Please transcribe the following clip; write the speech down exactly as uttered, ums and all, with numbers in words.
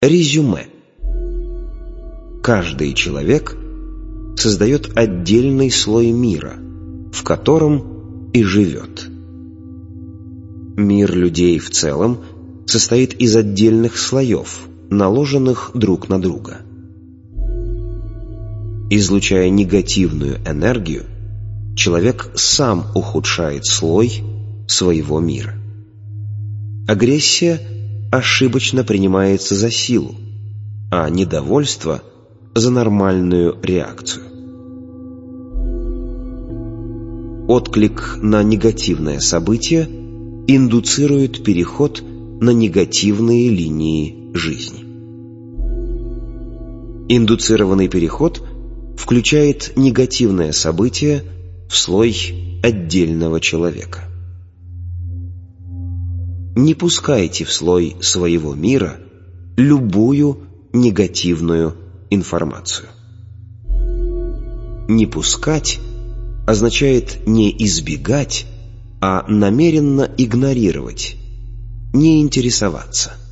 Резюме. Каждый человек создает отдельный слой мира, в котором и живет. Мир людей в целом состоит из отдельных слоев, наложенных друг на друга. Излучая негативную энергию, человек сам ухудшает слой своего мира. Агрессия ошибочно принимается за силу, а недовольство – за нормальную реакцию. Отклик на негативное событие индуцирует переход на негативные линии жизни. Индуцированный переход включает негативное событие в слой отдельного человека. Не пускайте в слой своего мира любую негативную информацию. Не пускать означает не избегать, а намеренно игнорировать, не интересоваться.